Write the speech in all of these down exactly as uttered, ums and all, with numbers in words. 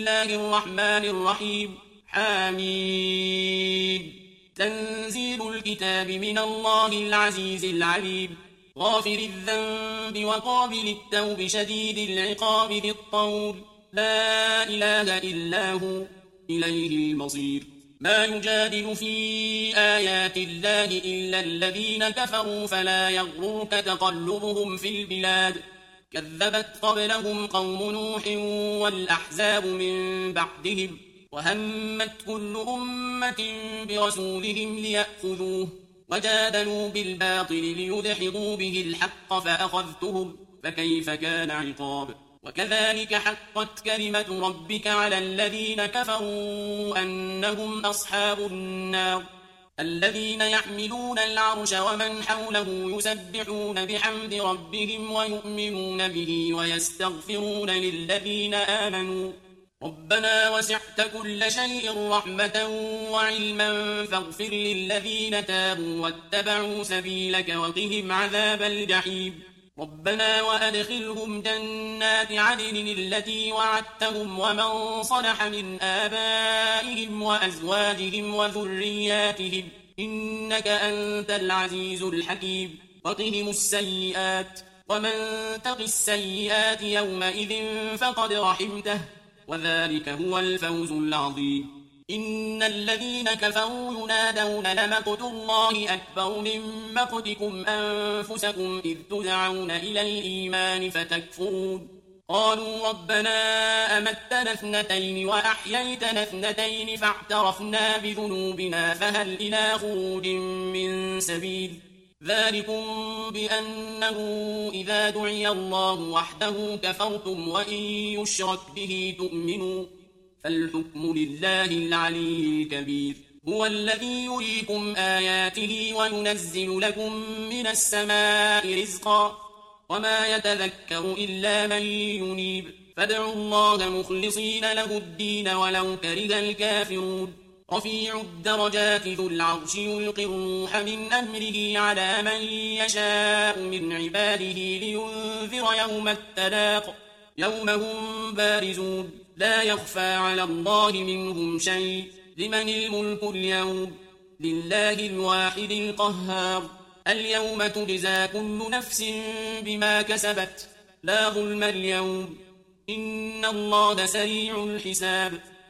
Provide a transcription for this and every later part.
الله الرحمن الرحيم. حميم. تنزيل الكتاب من الله العزيز العليم. غافر الذنب وقابل التوب شديد العقاب ذي الطول. لا إله إلا هو إليه المصير. ما يجادل في آيات الله إلا الذين كفروا فلا يغرك تقلبهم في البلاد. كذبت قبلهم قوم نوح والأحزاب من بعدهم وهمت كل أمة برسولهم ليأخذوه وجادلوا بالباطل ليدحضوا به الحق فأخذتهم فكيف كان عقاب. وكذلك حقت كلمة ربك على الذين كفروا أنهم أصحاب النار. الذين يحملون العرش ومن حوله يسبحون بحمد ربهم ويؤمنون به ويستغفرون للذين آمنوا ربنا وسعت كل شيء رحمة وعلما فاغفر للذين تابوا واتبعوا سبيلك وقهم عذاب الجحيم. ربنا وأدخلهم جنات عدن التي وعدتهم ومن صلح من آبائهم وأزواجهم وذرياتهم إنك أنت العزيز الحكيم. وقهم السيئات ومن تق السيئات يومئذ فقد رحمته وذلك هو الفوز العظيم. إن الذين كفروا ينادون لمقت الله أكبر من مقتكم أنفسكم إذ تدعون إلى الإيمان فتكفرون. قالوا ربنا أمتنا اثنتين وأحييتنا اثنتين فاعترفنا بذنوبنا فهل إلى خروج من سبيل. ذلكم بأنه إذا دعي الله وحده كفرتم وإن يشرك به تؤمنوا فالحكم لله العلي الكبير. هو الذي يريكم آياته وينزل لكم من السماء رزقا وما يتذكر إلا من ينيب. فادعوا الله مخلصين له الدين ولو كره الكافرون. رفيع الدرجات ذو العرش يلقي الروح من أمره على من يشاء من عباده لينذر يوم التلاق يوم هم بارزون لا يخفى على الله منهم شيء. لمن الملك اليوم؟ لله الواحد القهار. اليوم تجزى كل نفس بما كسبت لا ظلم اليوم إن الله سريع الحساب.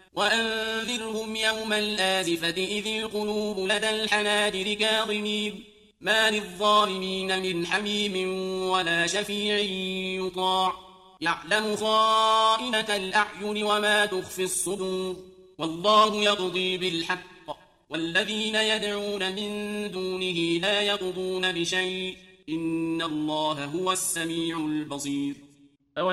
وأنذرهم يوم الآزفة إذ القلوب لدى الحناجر كاظمين ما للظالمين من حميم ولا شفيع يطاع. يعلم خائنة الأعين وما تخفي الصدور والله يقضي بالحق والذين يدعون من دونه لا يقضون بشيء إن الله هو السميع البصير.